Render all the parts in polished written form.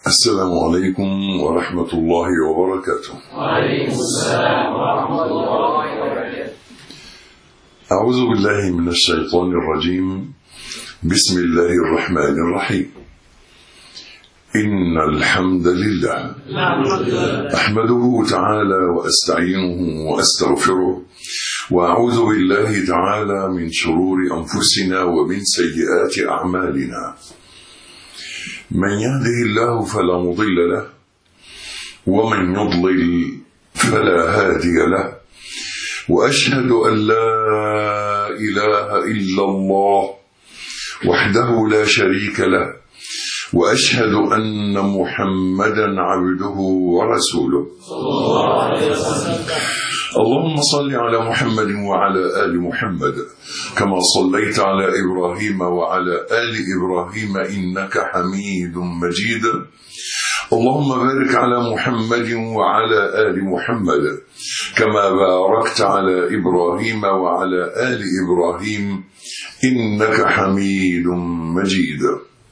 السلام عليكم ورحمة الله وبركاته. وعليكم السلام ورحمة الله وبركاته. أعوذ بالله من الشيطان الرجيم. بسم الله الرحمن الرحيم. إن الحمد لله أحمده تعالى وأستعينه وأستغفره، وأعوذ بالله تعالى من شرور أنفسنا ومن سيئات أعمالنا. من يهده الله فلا مضل له، ومن يضلل فلا هادي له، وأشهد أن لا إله إلا الله وحده لا شريك له، وأشهد أن محمدا عبده ورسوله صلى الله عليه وسلم. اللهم صل على محمد وعلى آل محمد كما صليت على إبراهيم وعلى آل إبراهيم إنك حميد مجيد. اللهم بارك على محمد وعلى آل محمد كما باركت على إبراهيم وعلى آل إبراهيم إنك حميد مجيد.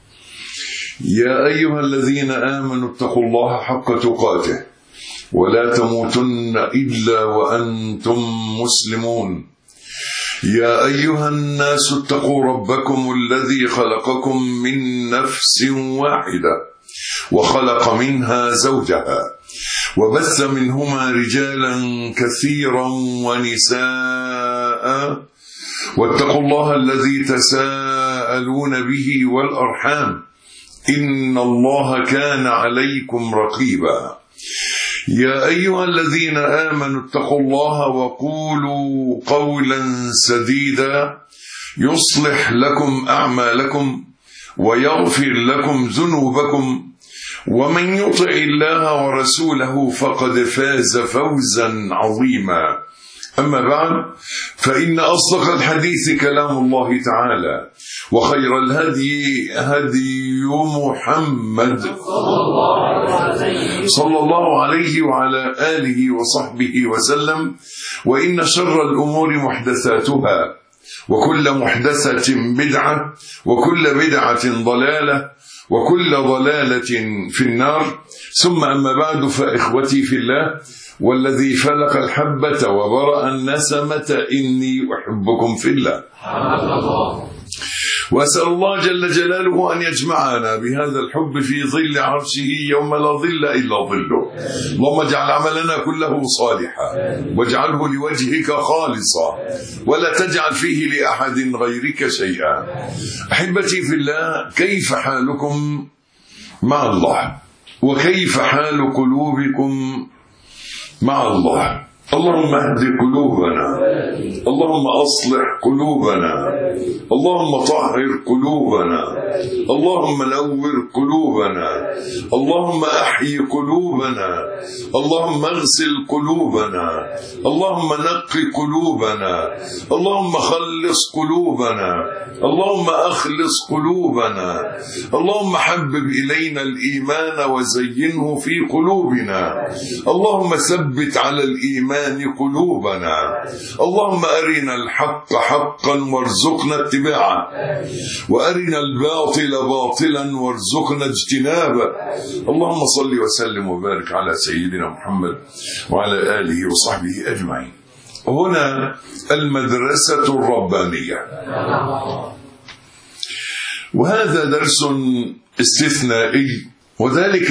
يا أيها الذين آمنوا اتقوا الله حق تقاته ولا تموتن إلا وأنتم مسلمون. يا أيها الناس اتقوا ربكم الذي خلقكم من نفس واحدة وخلق منها زوجها وبث منهما رجالا كثيرا ونساء، واتقوا الله الذي تساءلون به والأرحام إن الله كان عليكم رقيبا. يا أيها الذين آمنوا اتقوا الله وقولوا قولا سديدا يصلح لكم أعمالكم ويغفر لكم ذنوبكم، ومن يطع الله ورسوله فقد فاز فوزا عظيما. أما بعد، فإن أصدق الحديث كلام الله تعالى، وخير الهدي هدي محمد صلى الله عليه وعلى آله وصحبه وسلم، وإن شر الأمور محدثاتها، وكل محدثة بدعة، وكل بدعة ضلالة، وكل ضلالة في النار. ثم أما بعد، فإخوتي في الله والذي فلق الحبة وبرأ النسمة إني أحبكم في الله، وأسأل الله جل جلاله أن يجمعنا بهذا الحب في ظل عرشه يوم لا ظل إلا ظله. اللهم اجعل عملنا كله صالحا واجعله لوجهك خالصا ولا تجعل فيه لأحد غيرك شيئا. أحبتي في الله، كيف حالكم مع الله؟ وكيف حال قلوبكم مع الله؟ اللهم اهد قلوبنا، اللهم أصلح قلوبنا، اللهم طهر قلوبنا، اللهم نور قلوبنا، اللهم أحيي قلوبنا، اللهم اغسل قلوبنا، اللهم نق قلوبنا، اللهم خلص قلوبنا، اللهم أخلص قلوبنا، اللهم حبب إلينا الإيمان وزينه في قلوبنا، اللهم ثبت على الإيمان قلوبنا، اللهم أرنا الحق حقا وارزقنا اتباعه، وأرنا الباطل باطلا وارزقنا اجتنابه. اللهم صل وسلم وبارك على سيدنا محمد وعلى آله وصحبه أجمعين. هنا المدرسة الربانية، وهذا درس استثنائي، وذلك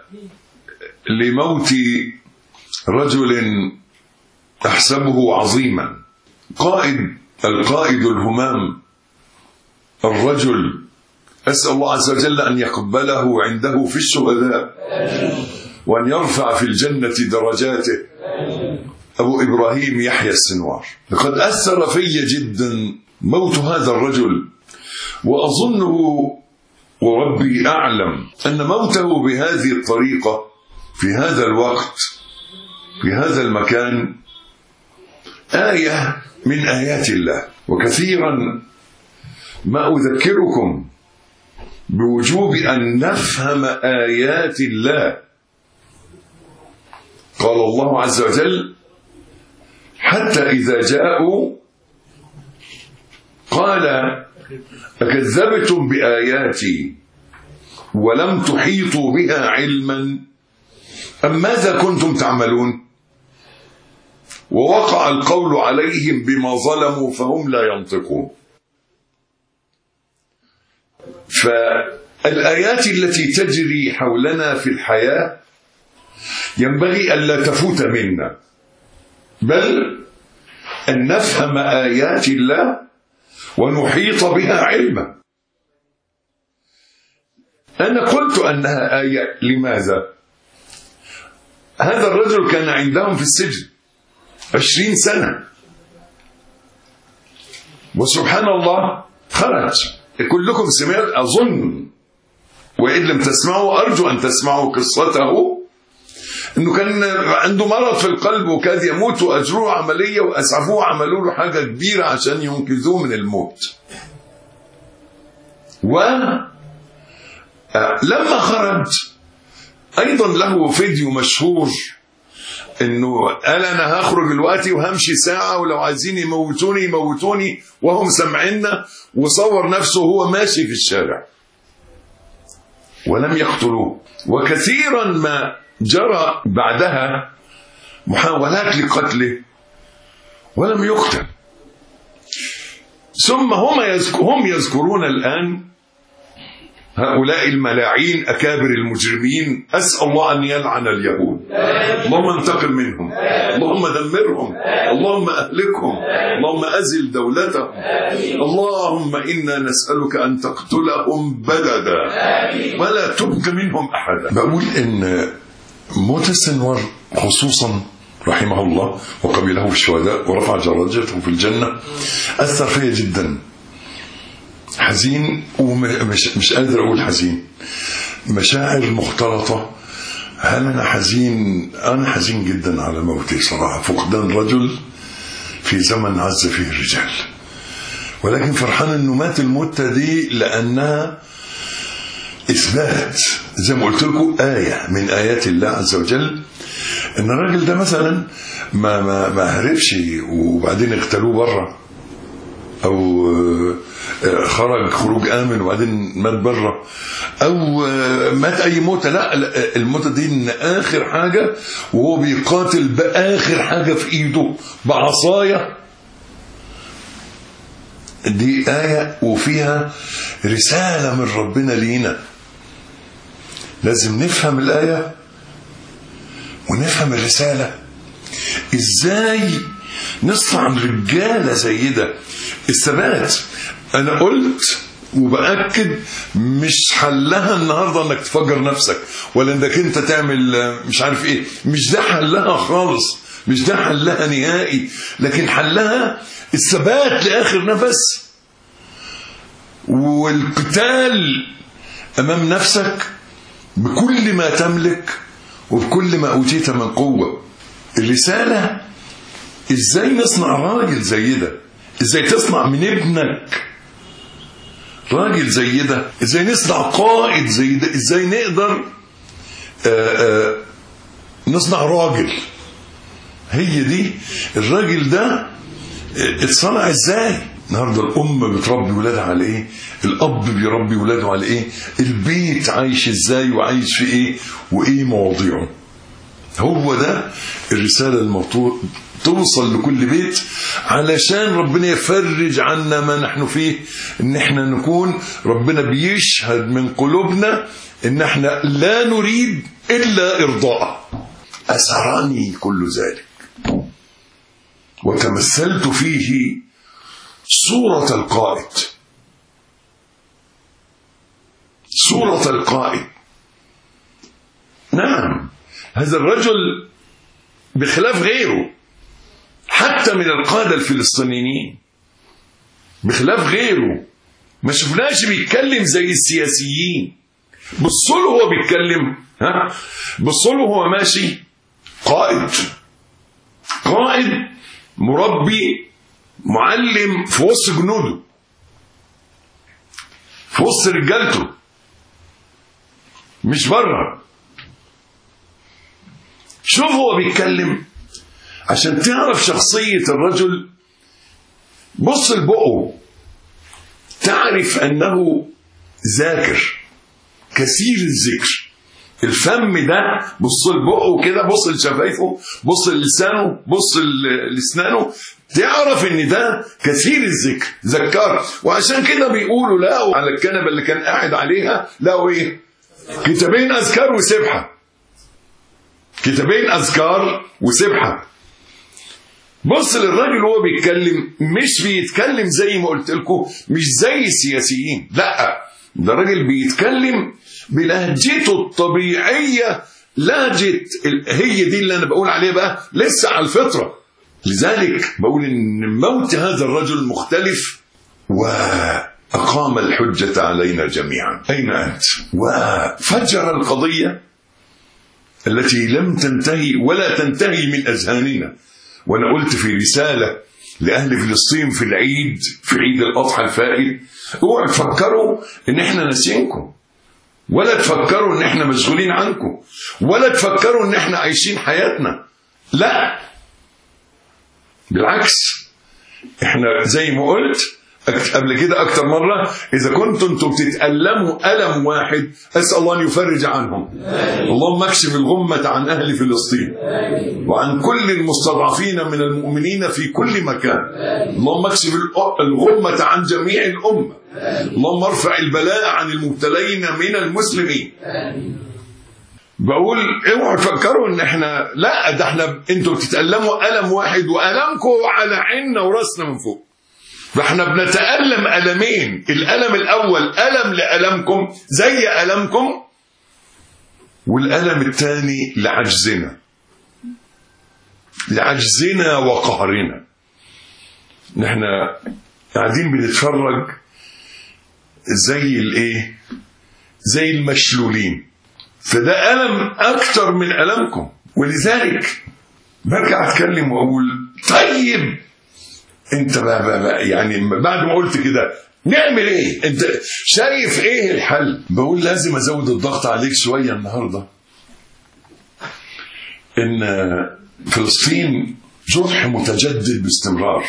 لموت رجل أحسبه عظيما، القائد الهمام، الرجل أسأل الله عز وجل أن يقبله عنده في الشهداء وأن يرفع في الجنة درجاته، أبو إبراهيم يحيى السنوار. لقد أثر في جدا موت هذا الرجل، وأظنه وربي أعلم أن موته بهذه الطريقة في هذا الوقت في هذا المكان آية من آيات الله. وكثيرا ما أذكركم بوجوب أن نفهم آيات الله. قال الله عز وجل: حتى إذا جاءوا قال أكذبتم بآياتي ولم تحيطوا بها علما أم ماذا كنتم تعملون؟ ووقع القول عليهم بما ظلموا فهم لا ينطقون. فالآيات التي تجري حولنا في الحياة ينبغي ألا تفوت منا، بل أن نفهم آيات الله ونحيط بها علما. أنا قلت أنها آية، لماذا؟ هذا الرجل كان عندهم في السجن 20 سنة، وسبحان الله خرج. كلكم سمعت أظن، وإن لم تسمعوا أرجو أن تسمعوا قصته، أنه كان عنده مرض في القلب وكاد يموت، وأجروه عملية وأسعفوه، عملوا له حاجة كبيرة عشان ينقذوه من الموت. ولما خرج أيضا له فيديو مشهور، انه قال انا هخرج دلوقتي وهمشي ساعة، ولو عايزين يموتوني يموتوني وهم سمعنا، وصور نفسه وهو ماشي في الشارع ولم يقتلوه. وكثيرا ما جرى بعدها محاولات لقتله ولم يقتل. ثم هم يذكرون الآن هؤلاء الملاعين أكابر المجرمين، أسأل الله أن يلعن اليهود، اللهم انتقم منهم، اللهم دمرهم، اللهم أهلكهم، اللهم أزل دولتهم، اللهم إنا نسألك أن تقتلهم بددا ولا تبق منهم أحدا. بقول إن موت السنوار خصوصا رحمه الله وقبله في الشهداء ورفع درجته في الجنة أثر فيا جدا. حزين، ومش قادر أقول حزين، مشاعر مختلطة. هل أنا حزين؟ أنا حزين جدا على موتي صراحة، فقدان رجل في زمن عز فيه الرجال، ولكن فرحان أنه مات الموتة دي لأنها إثبات زي ما قلت لكم آية من آيات الله عز وجل. إن الراجل ده مثلا ما هربش وبعدين اغتالوه بره، أو خرج خروج آمن وبعدين مات بره، أو مات أي موتة. لا، الموتة دي إن آخر حاجة وهو بيقاتل بآخر حاجة في إيده بعصاية. دي آية وفيها رسالة من ربنا لينا. لازم نفهم الآية ونفهم الرسالة. إزاي نصنع رجالة زي ده؟ الثبات. أنا قلت وبأكد مش حلها النهاردة انك تفجر نفسك، ولا انك انت تعمل مش عارف ايه. مش ده حلها خالص، مش ده حلها نهائي. لكن حلها الثبات لآخر نفس، والقتال أمام نفسك بكل ما تملك وبكل ما أوتيت من قوة. الرسالة ازاي نصنع راجل زي ده، ازاي تصنع من ابنك راجل زي ده، ازاي نصنع قائد زي ده، ازاي نقدر نصنع راجل. هي دي الراجل ده اتصنع ازاي. النهارده الام بتربي ولادها على ايه، الاب بيربي ولاده على ايه، البيت عايش ازاي وعايش في ايه وايه مواضيعه. هو ده الرسالة المطلوب توصل لكل بيت، علشان ربنا يفرج عنا ما نحن فيه، ان احنا نكون ربنا بيشهد من قلوبنا ان احنا لا نريد الا ارضاءه. اسرني كل ذلك وتمثلت فيه صورة القائد، صورة القائد. نعم، هذا الرجل بخلاف غيره حتى من القادة الفلسطينيين، بخلاف غيره ما شفناش بيتكلم زي السياسيين. بصوا له هو بيتكلم، بصوا له هو ماشي قائد، قائد مربي معلم في وسط جنوده، في وسط رجالته، مش بره. شوف هو بيتكلم عشان تعرف شخصية الرجل. بص لبقه تعرف أنه ذاكر، كثير الذكر. الفم ده بص لبقه كده، بص لشفايفه، بص للسانه، بص لاسنانه، تعرف ان ده كثير الذكر، ذكر. وعشان كده بيقولوا لقوا على الكنبه اللي كان قاعد عليها لقوا ايه؟ كتابين اذكار وسبحه. كتابين اذكار وسبحه. بص للراجل وهو بيتكلم، مش بيتكلم زي ما قلت لكم، مش زي السياسيين، لا، ده راجل بيتكلم بلهجته الطبيعيه، لهجه هي دي اللي انا بقول عليها بقى لسه على الفطره. لذلك بقول ان موت هذا الرجل مختلف، واقام الحجه علينا جميعا. اين انت؟ وفجر القضيه التي لم تنتهي ولا تنتهي من اذهاننا. وانا قلت في رساله لاهل فلسطين في العيد، في عيد الاضحى الفائت، اوعوا تفكروا ان احنا ناسينكم، ولا تفكروا ان احنا مشغولين عنكم، ولا تفكروا ان احنا عايشين حياتنا، لا، بالعكس. احنا زي ما قلت قبل كده اكتر مره، اذا كنتم انتم بتتألموا ألم واحد، اسال الله ان يفرج عنهم. اللهم اكشف الغمه عن اهل فلسطين وعن كل المستضعفين من المؤمنين في كل مكان. اللهم اكشف الغمه عن جميع الامه. اللهم ارفع البلاء عن المبتلين من المسلمين. بقول اوعوا تفكروا ان احنا، لا، ده احنا انتوا بتتألموا ألم واحد، وألمكم على عيننا وراسنا من فوق. فاحنا بنتألم ألمين، الألم الأول ألم لألمكم زي ألمكم، والألم الثاني لعجزنا وقهرنا. نحن قاعدين بنتفرج زي المشلولين، فده ألم أكتر من ألمكم. ولذلك برجع أتكلم وأقول طيب انت بقى يعني بعد ما قلت كده نعمل ايه؟ انت شايف ايه الحل؟ بقول لازم ازود الضغط عليك شويه النهارده. ان فلسطين جرح متجدد باستمرار،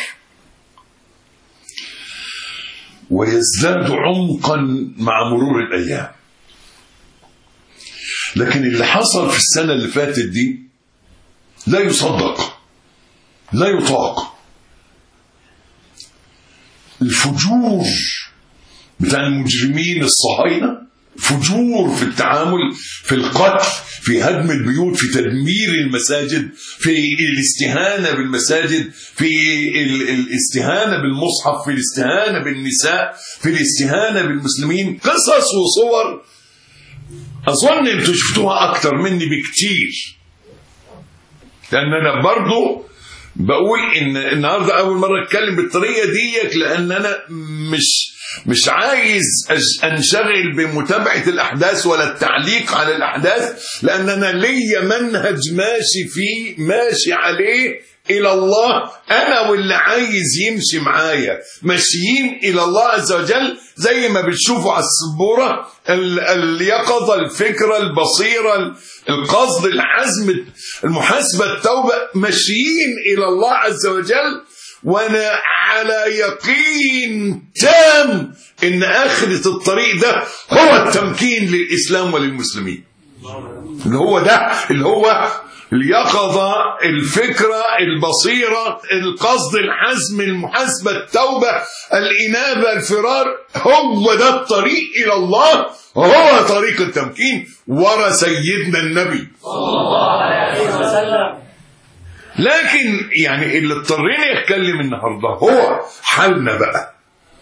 ويزداد عمقا مع مرور الايام. لكن اللي حصل في السنه اللي فاتت دي لا يصدق، لا يطاق. الفجور بتاع المجرمين الصهاينة، فجور في التعامل، في القتل، في هدم البيوت، في تدمير المساجد، في الاستهانة بالمساجد، في الاستهانة بالمصحف، في الاستهانة بالنساء، في الاستهانة بالمسلمين. قصص وصور أظن أنتوا شفتوها أكتر مني بكتير، لأن أنا برضو بقول ان النهارده اول مره اتكلم بالطريقه ديك، لان انا مش عايز انشغل بمتابعه الاحداث ولا التعليق على الاحداث، لان انا ليا منهج ماشي عليه الى الله، انا واللي عايز يمشي معايا ماشيين الى الله عز وجل، زي ما بتشوفوا على السبوره، اليقظه، الفكره، البصيره، القصد، العزم، المحاسبه، التوبه، ماشيين الى الله عز وجل. وانا على يقين تام ان اخرة الطريق ده هو التمكين للاسلام وللمسلمين، اللي هو اليقظة، الفكرة، البصيرة، القصد، الحزم، المحاسبة، التوبة، الإنابة، الفرار، هو ده الطريق إلى الله، هو طريق التمكين ورا سيدنا النبي صلى الله عليه وسلم. لكن يعني اللي اضطرينا يتكلم النهارده هو حالنا بقى،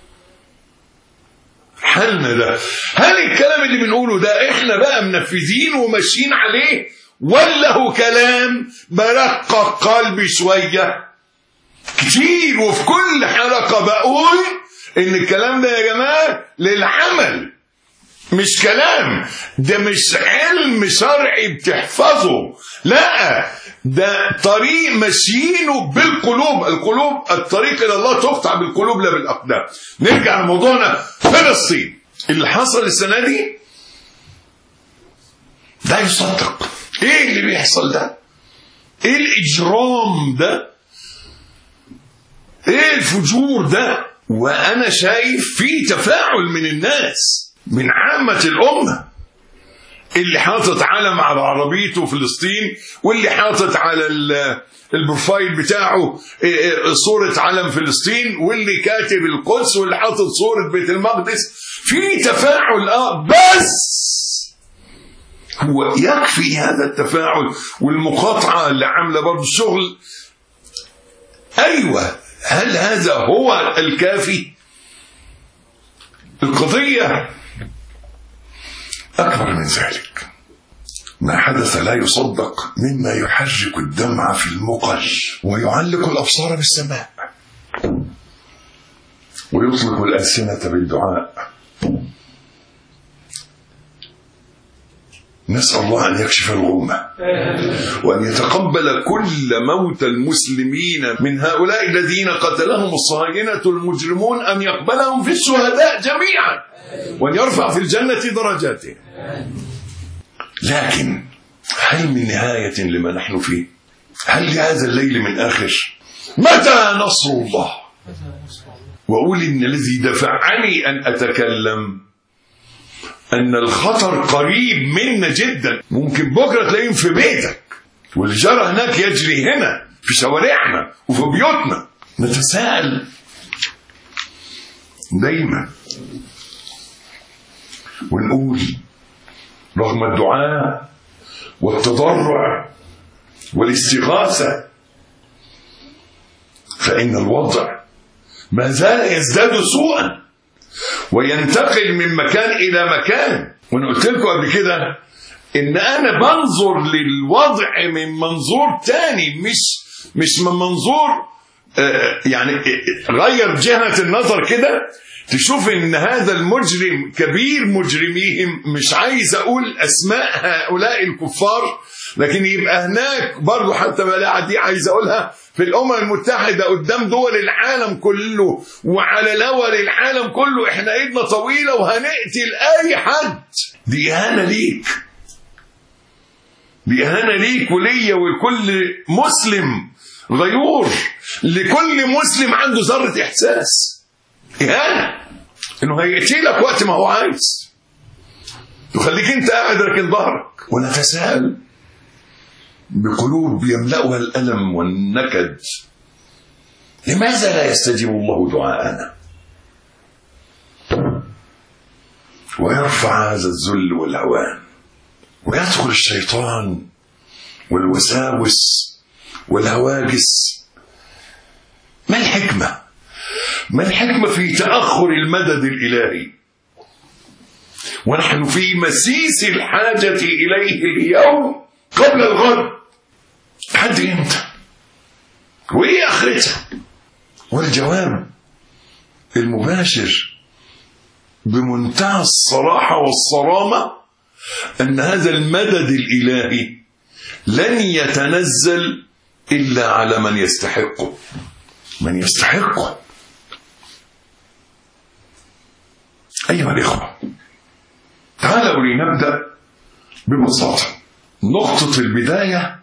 حالنا ده، هل الكلام اللي بنقوله ده احنا بقى منفذين وماشيين عليه، ولا هو كلام برقق قلبي شوية كتير؟ وفي كل حلقة بقول ان الكلام ده يا جماعة للعمل، مش كلام، ده مش علم شرعي بتحفظه، لا، ده طريق ماشيينه بالقلوب. الطريق الى الله تقطع بالقلوب لا بالاقدام. نرجع لموضوعنا، فلسطين اللي حصل السنة دي لا يصدق. ايه اللي بيحصل ده؟ ايه الاجرام ده؟ ايه الفجور ده؟ وانا شايف في تفاعل من الناس، من عامة الامة، اللي حاطط علم على عربيته فلسطين، واللي حاطط على البروفايل بتاعه صورة علم فلسطين، واللي كاتب القدس، واللي حاطط صورة بيت المقدس. في تفاعل بس هو يكفي هذا التفاعل والمقاطعة اللي عاملة برضه شغل. أيوة، هل هذا هو الكافي؟ القضية أكبر من ذلك. ما حدث لا يصدق مما يحرك الدمع في المقل ويعلق الأبصار بالسماء ويطلق الألسنة بالدعاء. نسأل الله أن يكشف الغمة وأن يتقبل كل موت المسلمين من هؤلاء الذين قتلهم الصهاينة المجرمون، أن يقبلهم في الشهداء جميعا وأن يرفع في الجنة درجاتهم. لكن هل من نهاية لما نحن فيه؟ هل لهذا الليل من آخر؟ متى نصر الله؟ وأقول إن الذي دفعني أن أتكلم أن الخطر قريب منا جدا. ممكن بكرة تلاقيهم في بيتك، واللي جرى هناك يجري هنا في شوارعنا وفي بيوتنا. نتساءل دايما ونقول رغم الدعاء والتضرع والاستغاثة فإن الوضع ما زال يزداد سوءا وينتقل من مكان إلى مكان. وأنا قلت لكم قبل كده إن أنا بنظر للوضع من منظور تاني، مش من منظور يعني غير جهة النظر كده تشوف إن هذا المجرم كبير مجرميهم. مش عايز أقول أسماء هؤلاء الكفار، لكن يبقى هناك برضو حتى بلاعة دي عايز أقولها في الأمم المتحدة قدام دول العالم كله وعلى لول العالم كله، إحنا إيدنا طويلة وهنقتل أي حد. دي إهانة ليك، دي إهانة ليك وليا ولكل مسلم غيور، لكل مسلم عنده ذرة إحساس. إهانة إنه هيقتلك وقت ما هو عايز، تخليك أنت قاعد راكن ظهرك. ونتساءل بقلوب يملأها الألم والنكد، لماذا لا يستجيب الله دعاءنا ويرفع هذا الذل والهوان ويدخل الشيطان والوساوس والهواجس؟ ما الحكمة؟ ما الحكمة في تأخر المدد الإلهي ونحن في مسيس الحاجة إليه اليوم قبل الغد؟ حد امتى؟ وإيه آخرتها؟ والجواب المباشر بمنتهى الصراحة والصرامة أن هذا المدد الإلهي لن يتنزل إلا على من يستحقه. من يستحقه. أيها الإخوة، تعالوا لنبدأ ببساطة. نقطة البداية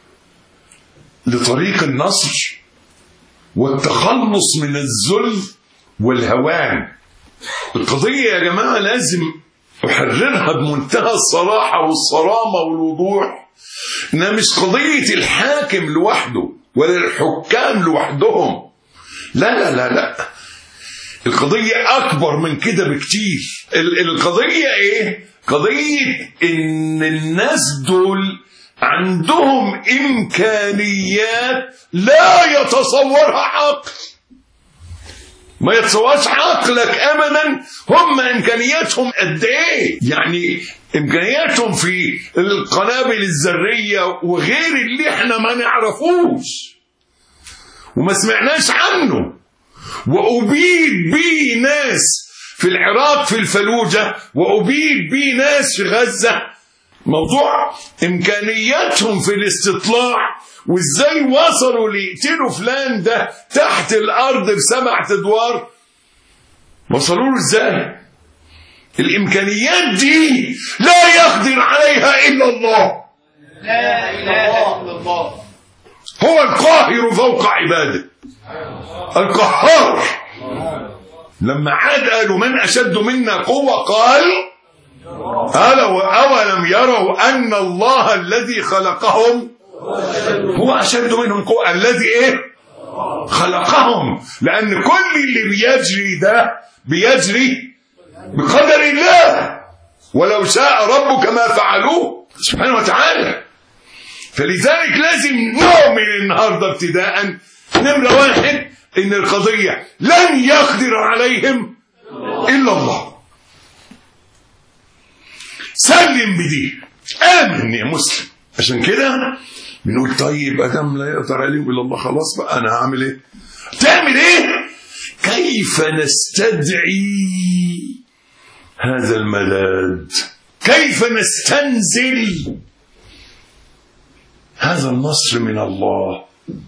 لطريق النصر والتخلص من الذل والهوان. القضية يا جماعة لازم أحررها بمنتهى الصراحة والصرامة والوضوح، إنها مش قضية الحاكم لوحده ولا الحكام لوحدهم. لا لا لا لا، القضية أكبر من كده بكتير. القضية إيه؟ قضية إن الناس دول عندهم إمكانيات لا يتصورها عقل، ما يتصورش عقلك أبدا. هم إمكانياتهم قد إيه؟ يعني إمكانياتهم في القنابل الذرية وغير اللي إحنا ما نعرفوش وما سمعناش عنه. وأبيد بيه ناس في العراق في الفلوجة، وأبيد بيه ناس في غزة. موضوع إمكانياتهم في الاستطلاع وإزاي وصلوا ليقتلوا فلان ده تحت الأرض ب7 أدوار، وصلوا له إزاي؟ الإمكانيات دي لا يقدر عليها إلا الله. لا إله إلا الله. هو القاهر فوق عباده، القهار. لما عاد قالوا من أشد منا قوة قال أولم يروا أن الله الذي خلقهم هو أشد منهم قوة. الذي خلقهم. لأن كل اللي بيجري ده بيجري بقدر الله، ولو شاء ربك ما فعلوه سبحانه وتعالى. فلذلك لازم نؤمن النهارده ابتداء نمرة 1 إن القضية لن يقدر عليهم إلا الله. سلم بدي، آمن يا مسلم. عشان كده بنقول طيب أدم لا يقدر عليهم إلا الله، خلاص بقى أنا هعمل إيه؟ تعمل إيه؟ كيف نستدعي هذا المداد؟ كيف نستنزل هذا النصر من الله؟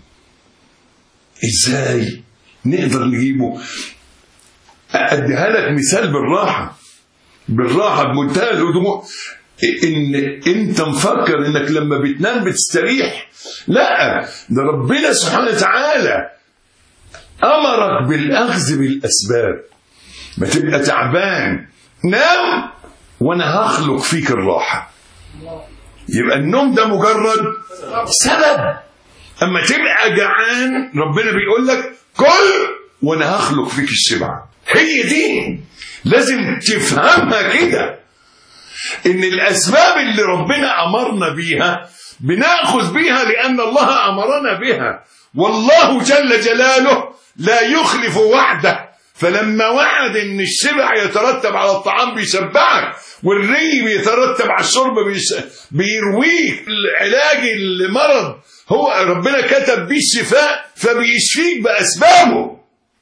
إزاي نقدر نجيبه؟ أديها لك مثال بالراحة بمنتهى الهدوء. إن أنت مفكر إنك لما بتنام بتستريح، لا، ده ربنا سبحانه وتعالى أمرك بالأخذ بالأسباب. ما تبقى تعبان نام وأنا هخلق فيك الراحة. يبقى النوم ده مجرد سبب. أما تبقى جعان ربنا بيقول لك كل وأنا هخلق فيك الشبع. هي دي لازم تفهمها كده، إن الأسباب اللي ربنا أمرنا بيها بنأخذ بيها لأن الله أمرنا بها. والله جل جلاله لا يخلف وعده، فلما وعد إن الشبع يترتب على الطعام بيشبعك، والري بيترتب على الشرب بيرويك، العلاج المرض هو ربنا كتب بيه الشفاء فبيشفيك بأسبابه.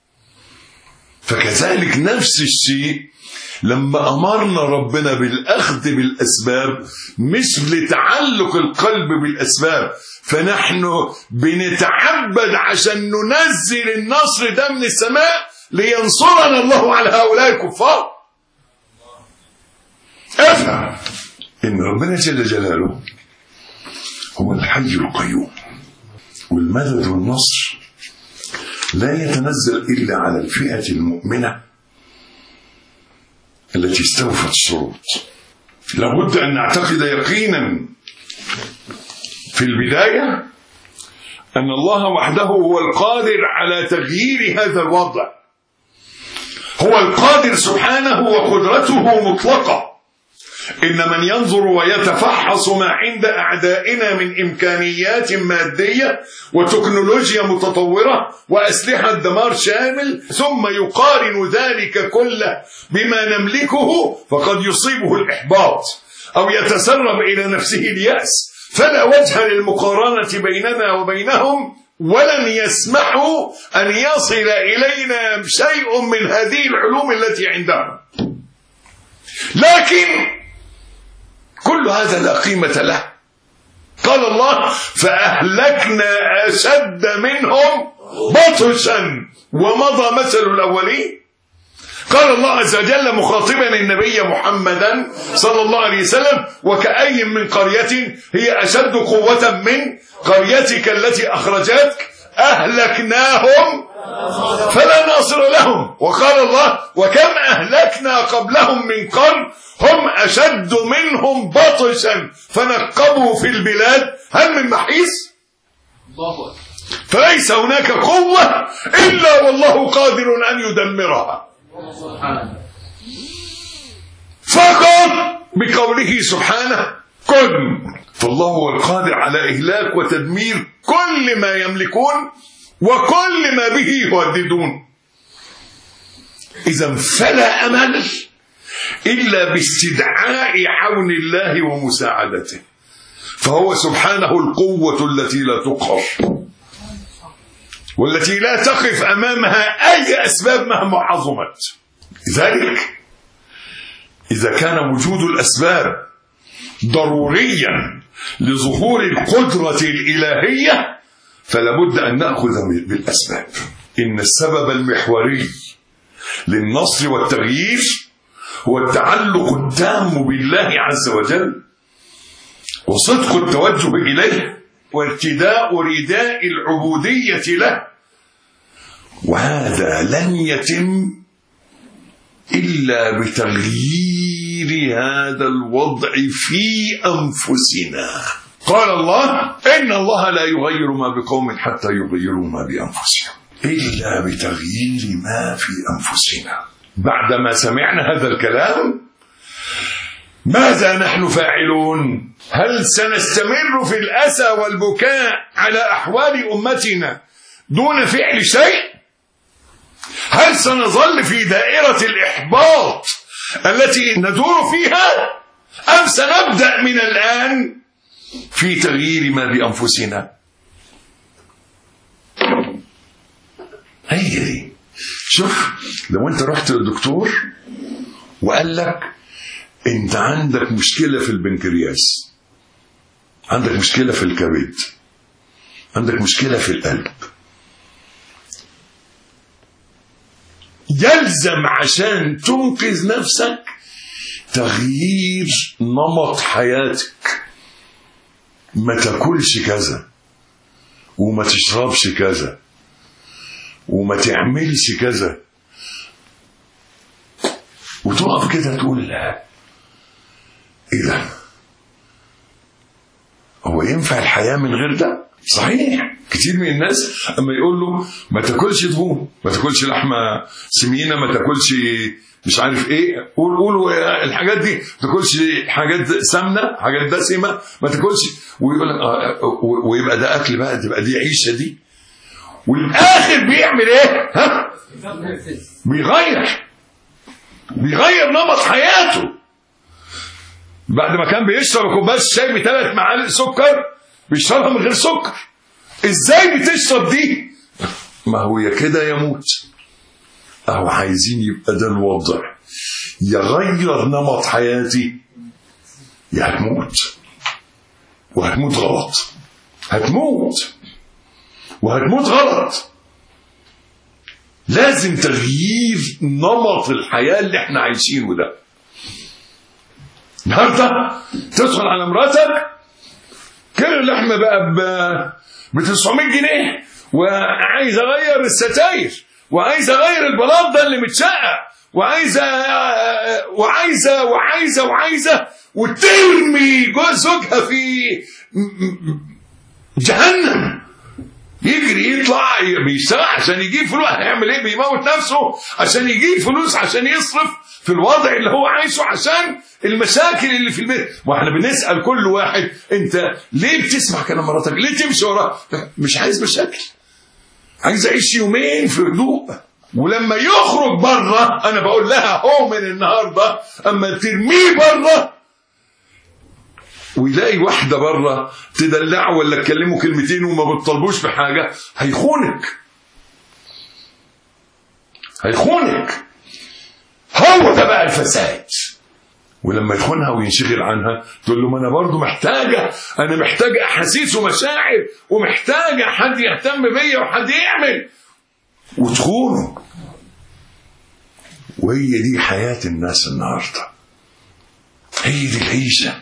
فكذلك نفس الشيء لما أمرنا ربنا بالأخذ بالأسباب مش لتعلق القلب بالأسباب، فنحن بنتعبد عشان ننزل النصر ده من السماء لينصرنا الله على هؤلاء الكفار. افهم إن ربنا جل جلاله هو الحي القيوم، والمدد والنصر لا يتنزل إلا على الفئة المؤمنة التي استوفت الشروط. لابد أن نعتقد يقينا في البداية أن الله وحده هو القادر على تغيير هذا الوضع. هو القادر سبحانه وقدرته مطلقة. إن من ينظر ويتفحص ما عند أعدائنا من إمكانيات مادية وتكنولوجيا متطورة وأسلحة دمار شامل، ثم يقارن ذلك كله بما نملكه، فقد يصيبه الإحباط أو يتسرب إلى نفسه اليأس، فلا وجه للمقارنة بيننا وبينهم، ولن يسمحوا أن يصل إلينا شيء من هذه العلوم التي عندهم. لكن كل هذا لا قيمة له. قال الله فأهلكنا أشد منهم بطشا ومضى مثل الأولين. قال الله عز وجل مخاطبا النبي محمدا صلى الله عليه وسلم وكأي من قرية هي أشد قوة من قريتك التي أخرجتك أهلكناهم فلا ناصر لهم. وقال الله وكم أهلكنا قبلهم من قرن هم أشد منهم بطشا فنقبوا في البلاد هل من محيص. فليس هناك قوة إلا والله قادر أن يدمرها فقط بقوله سبحانه كن. فالله هو القادر على إهلاك وتدمير كل ما يملكون وكل ما به يهددون. إذا فلا أمل إلا باستدعاء عون الله ومساعدته، فهو سبحانه القوة التي لا تقهر والتي لا تقف أمامها أي أسباب مهما عظمت. لذلك إذا كان وجود الأسباب ضروريا لظهور القدرة الإلهية فلا بد أن نأخذ بالأسباب. إن السبب المحوري للنصر والتغيير هو التعلق التام بالله عز وجل وصدق التوجه إليه وارتداء رداء العبودية له، وهذا لن يتم إلا بتغيير تغيير هذا الوضع في أنفسنا. قال الله: إن الله لا يغير ما بقوم حتى يغيروا ما بأنفسهم إلا بتغيير ما في أنفسنا. بعدما سمعنا هذا الكلام ماذا نحن فاعلون؟ هل سنستمر في الأسى والبكاء على أحوال أمتنا دون فعل شيء؟ هل سنظل في دائرة الإحباط التي ندور فيها؟ أم سنبدأ من الآن في تغيير ما بأنفسنا؟ هي دي. شوف، لو أنت رحت للدكتور وقال لك أنت عندك مشكلة في البنكرياس، عندك مشكلة في الكبد، عندك مشكلة في القلب، يلزم عشان تنقذ نفسك تغيير نمط حياتك. ما تاكلش كذا، وما تشربش كذا، وما تعملش كذا، وتقف كده تقول لا، ايه ده؟ هو ينفع الحياة من غير ده؟ صحيح كتير من الناس اما يقول له ما تاكلش دهون، ما تاكلش لحمه سمينه، ما تاكلش مش عارف ايه، قولوا الحاجات دي، ما تاكلش حاجات سمنه، حاجات دسمه، ما تاكلش، ويقول لك ويبقى ده اكل بقى، تبقى دي عيشه دي، والاخر بيعمل ايه؟ ها؟ بيغير نمط حياته. بعد ما كان بيشرب كوبايه شاي ب3 معالق سكر بيشربها من غير سكر. ازاي بتشرب دي؟ ما هو يا كده يموت، أو عايزين يبقى ده الوضع، يغير نمط حياتي يا هتموت، وهتموت غلط، وهتموت غلط. لازم تغيير نمط الحياة اللي احنا عايشينه ده. النهارده تدخل على مراتك كيلو اللحمة بقى ب900 جنيه، وعايز اغير الستاير، وعايز اغير البلاط ده اللي متشقق، وعايزه وترمي زوجها في جهنم. يجري يطلع بيشتغل عشان يجيب فلوس، هيعمل ايه؟ بيموت نفسه عشان يجيب فلوس، عشان يصرف في الوضع اللي هو عايشه، عشان المشاكل اللي في البيت. واحنا بنسأل كل واحد انت ليه بتسمع كلام مراتك؟ ليه تمشي وراها؟ مش عايز مشاكل، عايز اعيش يومين في هدوء. ولما يخرج بره انا بقول لها هو من النهارده اما ترميه بره ويلاقي واحده بره تدلعه ولا تكلمه كلمتين وما بتطلبوش بحاجه، هيخونك. هو ده بقى الفساد. ولما يخونها وينشغل عنها تقول له ما انا برضو محتاجه احاسيس ومشاعر، ومحتاجه حد يهتم بيا وحد يعمل، وتخونه. وهي دي حياة الناس النهارده، هي دي العيشة.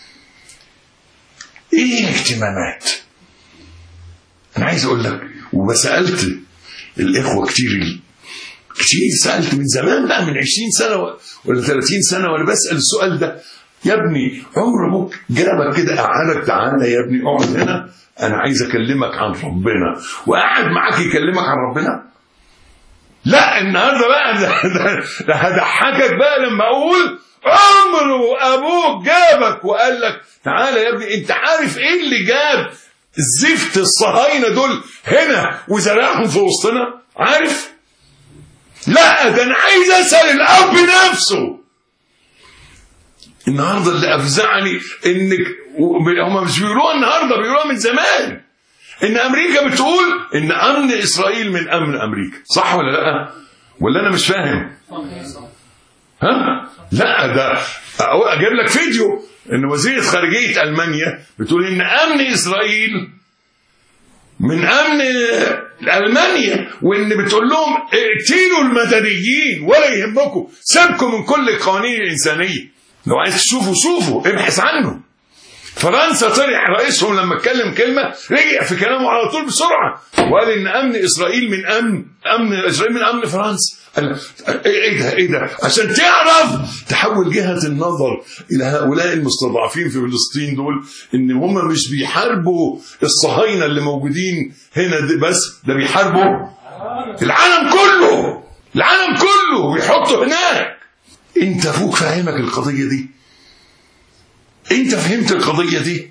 ايه الاهتمامات؟ انا عايز اقول لك، وبسألت الاخوة كتير سألت من زمان بقى، من 20 سنة ولا 30 سنة وانا بسأل السؤال ده. يا ابني عمر ابوك جابك كده قعدك تعالى يا ابني اقعد هنا انا عايز اكلمك عن ربنا، وقعد معاك يكلمك عن ربنا؟ لا، النهارده بقى ده هضحكك بقى لما اقول عمره ابوك جابك وقال لك تعالى يا ابني انت عارف ايه اللي جاب زفت الصهاينه دول هنا وزرعهم في وسطنا؟ عارف؟ لا، ده انا عايز اسال الاب نفسه. النهارده اللي افزعني انك هم مش بيقولوها النهارده، بيقولوها من زمان، ان امريكا بتقول ان امن اسرائيل من امن امريكا. صح ولا لا؟ ولا انا مش فاهم؟ ها؟ لا، ده اجيب لك فيديو ان وزيرة خارجية المانيا بتقول ان امن اسرائيل من امن المانيا، وان بتقول لهم اقتلوا المدنيين ولا يهمكم، سيبكم من كل القوانين الانسانيه. لو عايز تشوفوا شوفوا، ابحث عنه. فرنسا طلع رئيسهم لما اتكلم كلمه رجع في كلامه على طول بسرعه، وقال ان امن اسرائيل من امن اسرائيل من امن فرنسا. ايه ده عشان تعرف تحول جهة النظر الى هؤلاء المستضعفين في فلسطين دول، ان هم مش بيحاربوا الصهاينة اللي موجودين هنا بس، ده بيحاربوا العالم كله، العالم كله بيحطوا هناك. انت ابوك فاهمك القضية دي؟ انت فهمت القضية دي؟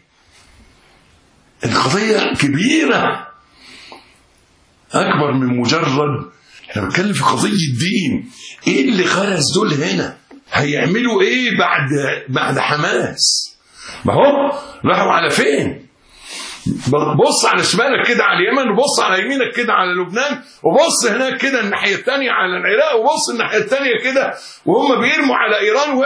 القضية كبيرة اكبر من مجرد احنا بنتكلم في قضية الدين. ايه اللي غرس دول هنا؟ هيعملوا ايه بعد حماس؟ ما هو راحوا على فين؟ بص على شمالك كده على اليمن، وبص على يمينك كده على لبنان، وبص هناك كده الناحية الثانية على العراق، وبص الناحية الثانية كده وهم بيرموا على ايران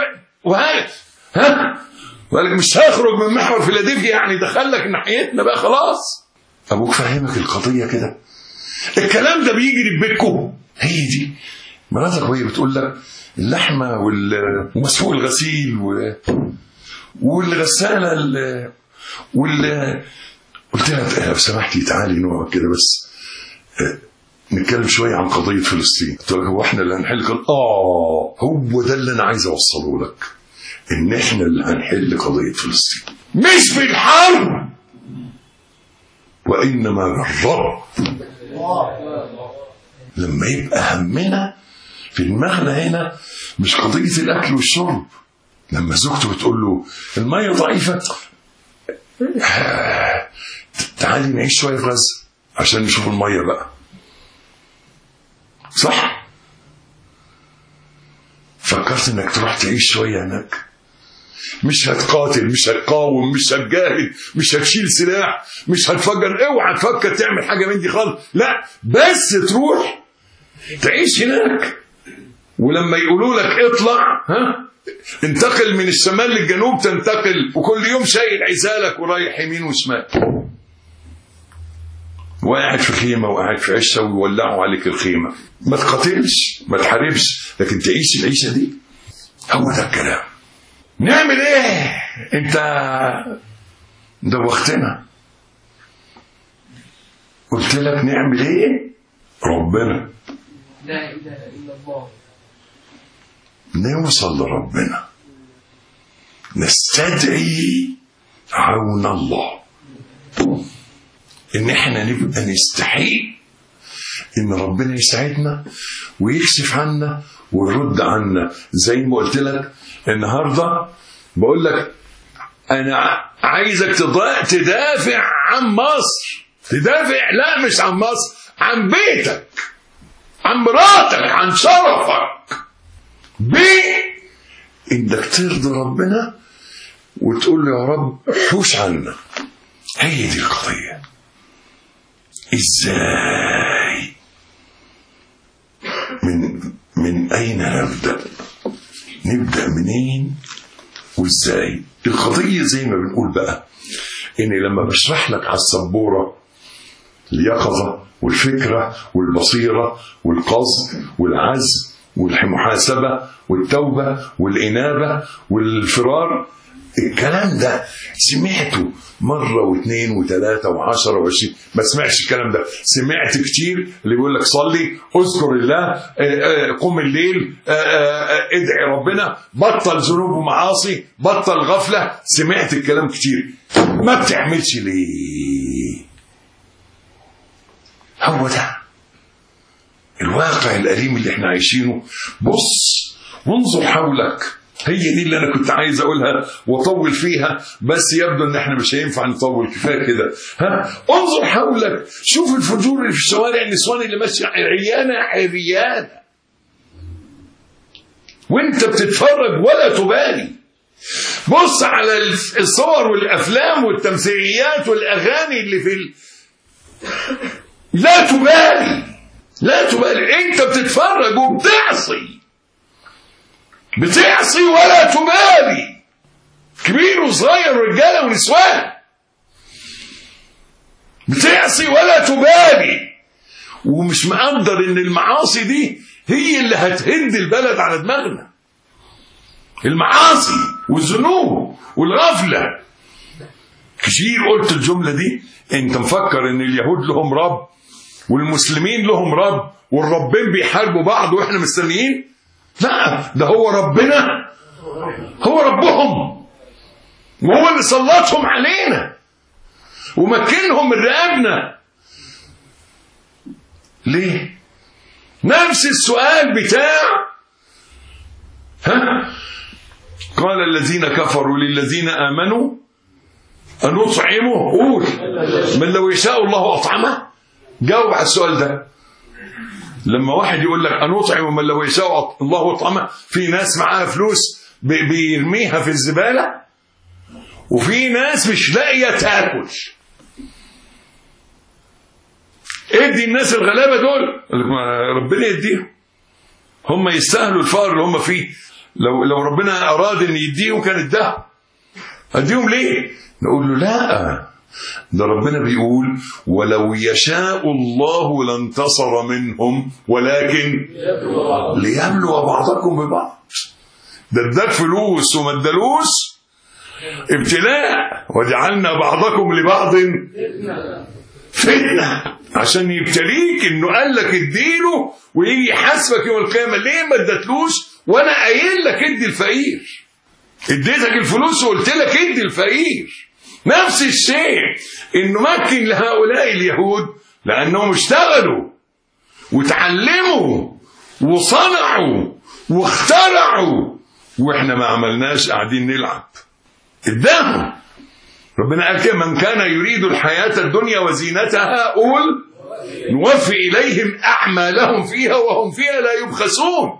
وقالك مش هخرج من محور فيلادلفيا، يعني دخلك ناحيتنا بقى خلاص. ابوك فاهمك القضية كده؟ الكلام ده بيجري في بيتكم. هي دي مراتك وهي بتقول لك اللحمة ومسحوق الغسيل والغسالة قلت لها لو سمحتي تعالي نقعد كده بس نتكلم شوية عن قضية فلسطين. قلت لها هو احنا اللي هنحل؟ هو ده اللي انا عايز اوصله لك، ان احنا اللي هنحل قضية فلسطين، مش في الحرب وانما بالرب. لما يبقى همنا في دماغنا هنا مش قضية الأكل والشرب. لما زوجته بتقول له المية ضعيفة، تعالي نعيش شوية في غزة عشان نشوف المية بقى، صح؟ فكرت انك تروح تعيش شوية هناك، مش هتقاتل، مش هتقاوم، مش هتجاهد، مش هتشيل سلاح، مش هتفكر، اوعى تفكر تعمل حاجة من دي خالص، لا بس تروح تعيش هناك. ولما يقولوا لك اطلع انتقل من الشمال للجنوب، تنتقل، وكل يوم شايل عزالك ورايح يمين وشمال، وقاعد في خيمة وقاعد في عشة ويولعوا عليك الخيمة. ما تقاتلش، ما تحاربش، لكن تعيش العيشة دي. هو ده الكلام. نعمل ايه؟ انت ده وقتنا. قلت لك نعمل ايه؟ ربنا، لا اله الا الله، نوصل لربنا، نستدعي عون الله، ان احنا نبقى نستحي ان ربنا يساعدنا ويكشف عنا ويرد عنا. زي ما قلت لك النهارده، بقول لك انا عايزك تدافع عن مصر، تدافع لا مش عن مصر، عن بيتك، عن مراتك، عن شرفك، انك ترضي ربنا وتقول له يا رب حوش عنا. هي دي القضية. ازاي؟ من اين نبدأ منين وازاي؟ القضية زي ما بنقول بقى، اني لما بشرح لك على السبورة اليقظة والفكرة والبصيرة والقصد والعزم والمحاسبة والتوبة والإنابة والفرار، الكلام ده سمعته مرة واثنين وثلاثة وعشرة وعشرين. ما سمعش الكلام ده، سمعت كتير اللي بيقول لك صلي، اذكر الله، قم الليل، ادعي ربنا، بطل ذنوب ومعاصي، بطل غفلة. سمعت الكلام كتير، ما بتعملش ليه؟ هو ده الواقع الأليم اللي احنا عايشينه. بص وانظر حولك. هي دي اللي انا كنت عايز اقولها واطول فيها، بس يبدو ان احنا مش هينفع نطول، كفايه كده. انظر حولك، شوف الفجور اللي في الشوارع، النسوان اللي ماشيه عريانه وانت بتتفرج ولا تبالي. بص على الصور والافلام والتمثيليات والاغاني اللي في لا تبالي. انت بتتفرج بتعصي ولا تبالي، كبير وصغير ورجاله ونسوان، بتعصي ولا تبالي، ومش مقدر ان المعاصي دي هي اللي هتهد البلد على دماغنا. المعاصي والذنوب والغفله. كتير قلت الجمله دي، انت مفكر ان اليهود لهم رب والمسلمين لهم رب والربين بيحاربوا بعض واحنا مستنيين؟ لا، ده هو ربنا هو ربهم، وهو اللي سلطهم علينا ومكنهم من رقابنا. ليه؟ نفس السؤال بتاع قال الذين كفروا للذين آمنوا أنطعمه، قول من لو يشاء الله أطعمه. جاوب على السؤال ده. لما واحد يقول لك أنطعم من لو يشاء الله أطعمه، في ناس معاها فلوس بيرميها في الزبالة، وفي ناس مش لاقية تاكل. ادي الناس الغلابة دول، ربنا يديهم، هم يستاهلوا الفقر اللي هم فيه. لو ربنا أراد أن يديهم كان اداهم. أديهم ليه؟ نقول له لا، ده ربنا بيقول ولو يشاء الله لانتصر منهم ولكن ليبلو بعضكم ببعض. ده اداك فلوس وما ادالوش ابتلاء، وجعلنا بعضكم لبعض فتنة، عشان يبتليك. انه قال لك اديله ويجي يحاسبك يوم القيامة ليه ما ادتلوش، وانا قايل لك ادي الفقير. اديتك الفلوس وقلت لك ادي الفقير. نفس الشيء انه مكن لهؤلاء اليهود لانهم اشتغلوا وتعلموا وصنعوا واخترعوا، واحنا ما عملناش، قاعدين نلعب. اداهم. ربنا قال كده من كان يريد الحياة الدنيا وزينتها قول نوفي إليهم أعمالهم فيها وهم فيها لا يبخسون.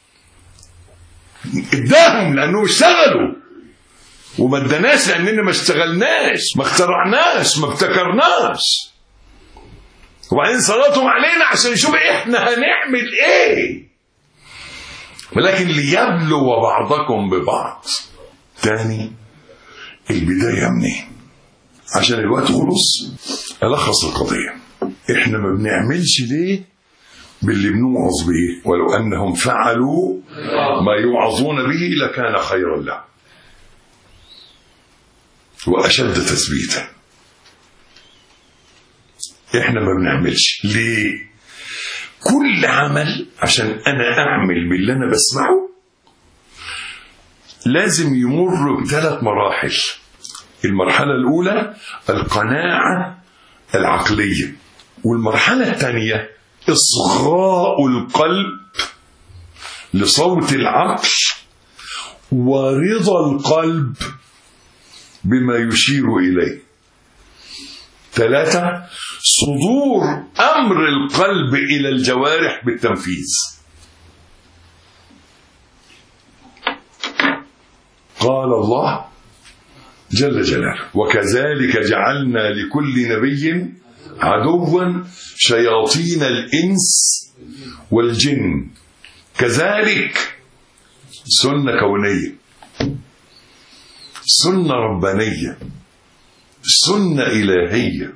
اداهم لأنه اشتغلوا، وما اداناش لأننا ما اشتغلناش، ما اخترعناش، ما ابتكرناش. وبعدين صلاتهم علينا عشان نشوف احنا هنعمل ايه، ولكن ليبلو بعضكم ببعض. تاني البداية منين؟ عشان الوقت خلص ألخص القضية. احنا ما بنعملش ليه باللي بنوعظ به، ولو أنهم فعلوا ما يوعظون به لكان خيرا لهم وأشد تثبيتا. احنا ما بنعملش ليه؟ كل عمل عشان أنا أعمل باللي أنا بسمعه لازم يمر ب3 مراحل. المرحلة الأولى القناعة العقلية، والمرحلة الثانية إصغاء القلب لصوت العقل ورضا القلب بما يشير إليه. 3 صدور أمر القلب إلى الجوارح بالتنفيذ. قال الله جل جلاله وكذلك جعلنا لكل نبي عدوا شياطين الإنس والجن. كذلك سنة كونية، سنة ربانية، سنة إلهية.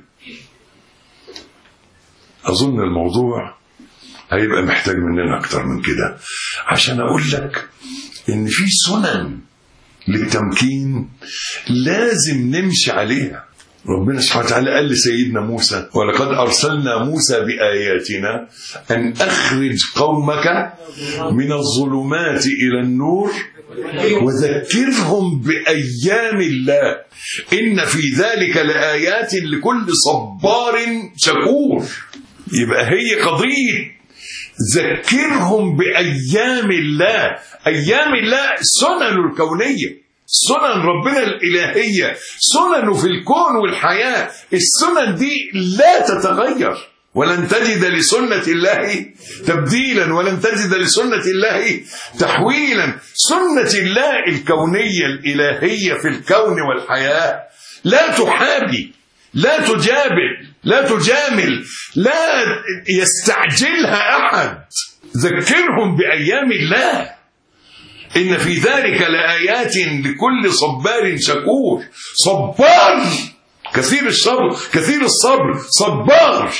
أظن الموضوع هيبقى محتاج مننا أكتر من كده عشان أقول لك إن في سنن للتمكين لازم نمشي عليها. ربنا سبحانه وتعالى قال لسيدنا موسى ولقد أرسلنا موسى بآياتنا أن أخرج قومك من الظلمات إلى النور وذكرهم بأيام الله إن في ذلك لآيات لكل صبار شكور. يبقى هي قضية ذكرهم بأيام الله. أيام الله سنن الكونية، سنن ربنا الإلهية، سنن في الكون والحياة. السنن دي لا تتغير، ولن تجد لسنة الله تبديلا، ولن تجد لسنة الله تحويلا. سنة الله الكونية الإلهية في الكون والحياة لا تحابي، لا تجابل، لا تجامل، لا يستعجلها أحد. ذكرهم بأيام الله إن في ذلك لآيات لكل صبار شكور. صبار كثير الصبر، كثير الصبر، صبار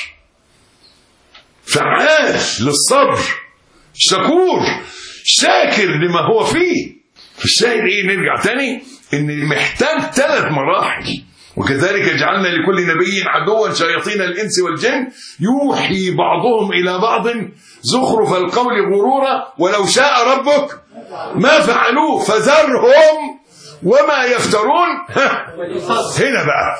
فعال للصبر، شكور شاكر لما هو فيه. الشاهد ايه؟ نرجع تاني ان محتاج 3 مراحل وكذلك جعلنا لكل نبي عدوا شياطين الإنس والجن يوحي بعضهم إلى بعض زخرف القول غرورا ولو شاء ربك ما فعلوه فذرهم وما يفترون. هنا بقى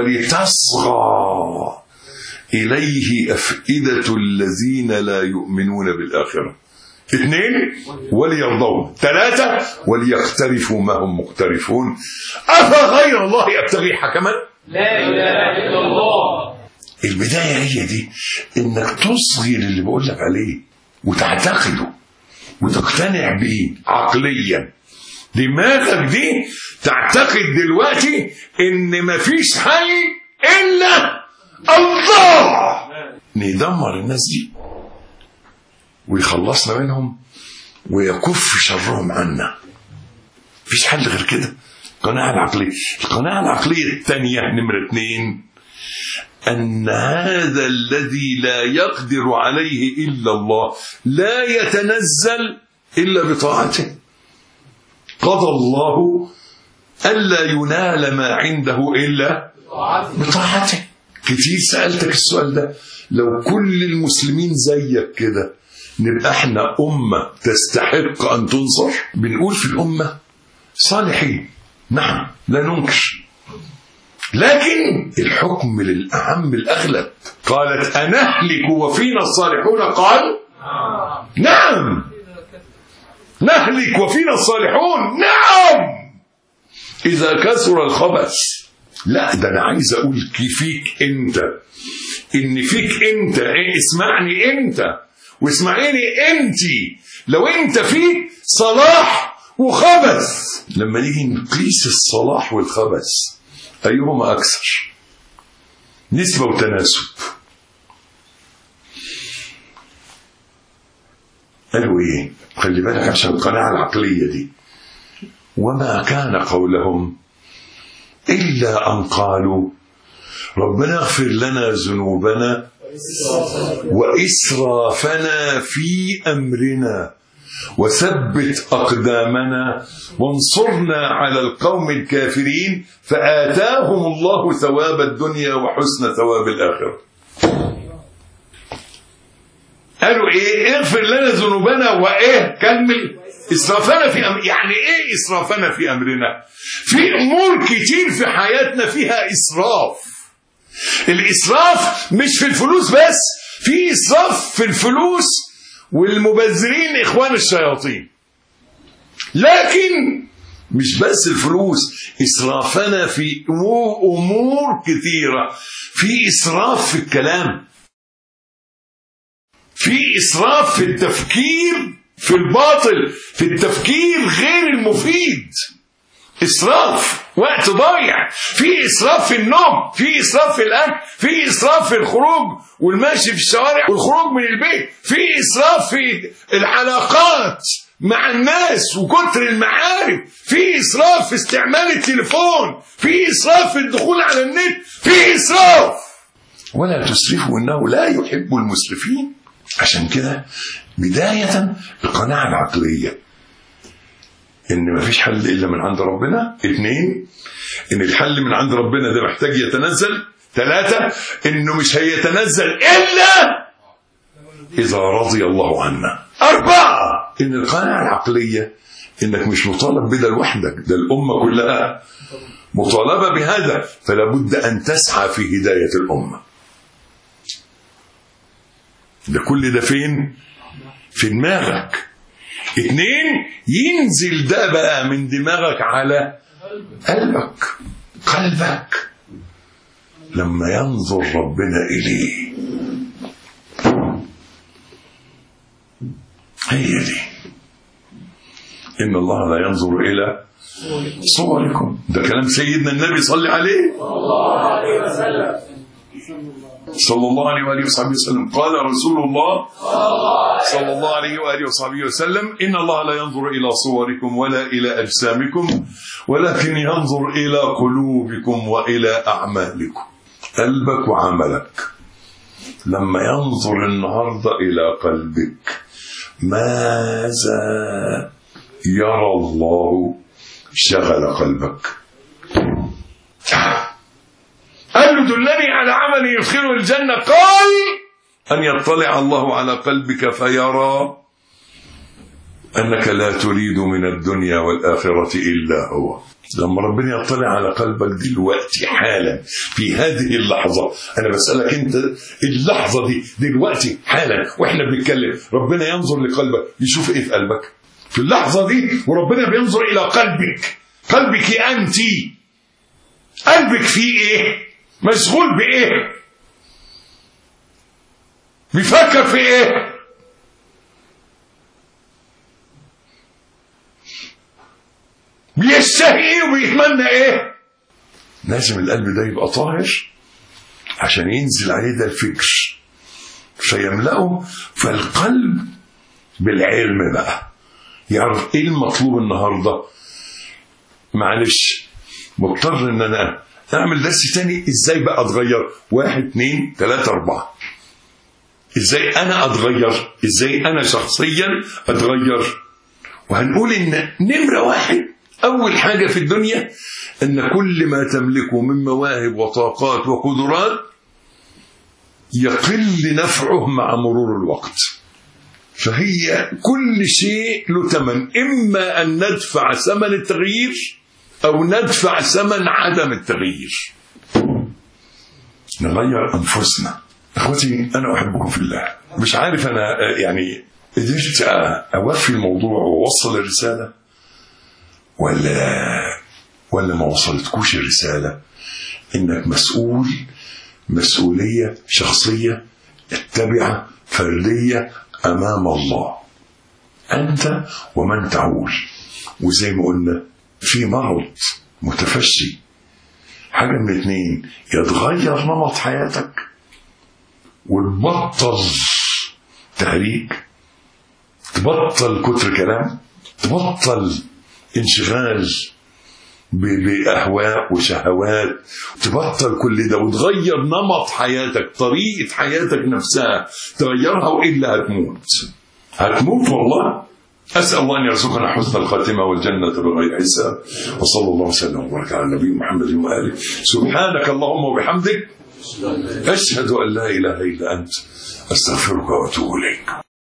ولتصغى إليه أفئدة الذين لا يؤمنون بالآخرة. 2 وليرضوا. 3 وليقترفوا ما هم مقترفون. أفغير الله أبتغي حكما لا إله إلا الله. البداية هي دي، إنك تصغي للي بقول لك عليه وتعتقده وتقتنع بيه عقليا. دماغك دي تعتقد دلوقتي إن مفيش حل إلا الله. ندمر الناس دي ويخلصنا منهم ويكف شرهم عنا. مفيش حل غير كده. القناعة العقلية الثانية نمرة 2 أن هذا الذي لا يقدر عليه إلا الله لا يتنزل إلا بطاعته. قضى الله ألا ينال ما عنده إلا بطاعته. كتير سألتك السؤال ده، لو كل المسلمين زيك كده نبقى احنا أمة تستحق أن تنصر. بنقول في الأمة صالحين، نعم لا ننكر، لكن الحكم للأعم الأغلب. قالت أنهلك وفينا الصالحون؟ قال نعم نهلك وفينا الصالحون. نعم إذا كثر الخبث. لا ده أنا عايز أقول فيك أنت، إن فيك أنت اسمعني أنت واسمعيني أنت. لو أنت فيك صلاح وخبث، لما نيجي نقيس الصلاح والخبث أيهما أكثر؟ نسبة وتناسب. قالوا إيه؟ خلي بالك عشان القناعة العقلية دي. وما كان قولهم إلا أن قالوا ربنا اغفر لنا ذنوبنا وإسرافنا في أمرنا وثبت أقدامنا وانصرنا على القوم الكافرين فآتاهم الله ثواب الدنيا وحسن ثواب الآخرة. قالوا إيه؟ اغفر لنا ذنوبنا وإيه؟ كمل إسرافنا في أمر. يعني إيه إسرافنا في أمرنا؟ في أمور كتير في حياتنا فيها إسراف. الإسراف مش في الفلوس بس، في إسراف في الفلوس والمبذرين إخوان الشياطين. لكن مش بس الفلوس، إسرافنا في أمور كثيرة. في إسراف في الكلام، في إسراف في التفكير في الباطل، في التفكير غير المفيد. إسراف وقت ضايع. في إسراف في النوم، في إسراف في الأكل، في إسراف في الخروج والمشي في الشوارع والخروج من البيت، في إسراف في العلاقات مع الناس وكتر المعارف، في إسراف في استعمال التليفون، في إسراف في الدخول على النت، في إسراف. ولا تسرفوا إنه لا يحب المسرفين. عشان كده بداية القناعة العقلية إن ما فيش حل إلا من عند ربنا. 2 إن الحل من عند ربنا ده محتاج يتنزل. 3 إنه مش هيتنزل إلا إذا رضي الله عنا. 4 إن القناعة العقلية إنك مش مطالب بده لوحدك، ده الأمة كلها مطالبة بهذا، فلا بد أن تسعى في هداية الأمة. ده كل ده فين؟ في دماغك. 2 ينزل ده بقى من دماغك على قلبك لما ينظر ربنا إليه. هي دي إن الله لا ينظر إلى صوركم. ده كلام سيدنا النبي صلى عليه صلى الله عليه وآله وصحبه وسلم. قال رسول الله صلى الله عليه وآله وصحبه وسلم إن الله لا ينظر إلى صوركم ولا إلى أجسامكم ولكن ينظر إلى قلوبكم وإلى أعمالكم. قلبك وعملك. لما ينظر النهاردة إلى قلبك ماذا يرى الله شغل قلبك؟ دلني على عمل يدخله الجنة، قال أن يطلع الله على قلبك فيرى أنك لا تريد من الدنيا والآخرة إلا هو. لما ربنا يطلع على قلبك دلوقتي حالا في هذه اللحظة، أنا بسألك أنت اللحظة دي دلوقتي حالا وإحنا بنتكلم، ربنا ينظر لقلبك يشوف إيه في قلبك في اللحظة دي؟ وربنا بينظر إلى قلبك، قلبك أنت، قلبك فيه إيه؟ مشغول بإيه؟ بيفكر في إيه؟ بيشتهي ايه وبيتمنى ايه؟ لازم القلب ده يبقى طاهر عشان ينزل عليه ده الفكر فيملأه. فالقلب بالعلم بقى يعرف ايه المطلوب النهارده. معلش مضطر ان انا اعمل درس تاني، ازاي بقى اتغير؟ 1 2 3 4. ازاي انا اتغير؟ ازاي انا شخصيا اتغير؟ وهنقول ان نمرة 1 أول حاجة في الدنيا أن كل ما تملكه من مواهب وطاقات وقدرات يقل نفعه مع مرور الوقت. فهي كل شيء له ثمن، إما أن ندفع ثمن التغيير أو ندفع ثمن عدم التغيير. نغير أنفسنا. أخوتي أنا أحبكم في الله. مش عارف أنا يعني قدرت أوفي الموضوع وأوصل الرسالة ولا ما وصلتكوش الرسالة؟ إنك مسؤول مسؤولية شخصية التبعة فردية أمام الله، أنت ومن تعول. وزي ما قلنا في مرض متفشي، حاجة من 2: يتغير نمط حياتك وتبطل تهريج، تبطل كتر كلام، تبطل انشغال بأهواء وشهوات، تبطل كل ده وتغير نمط حياتك، طريقة حياتك نفسها تغيرها، وإلا هتموت والله. أسأل الله أن يرزقنا حسن الخاتمة والجنة بغير حساب. وصلى الله وسلم وبارك على النبي محمد وآله. سبحانك اللهم وبحمدك، أشهد أن لا إله إلا أنت، أستغفرك وأتوب إليك.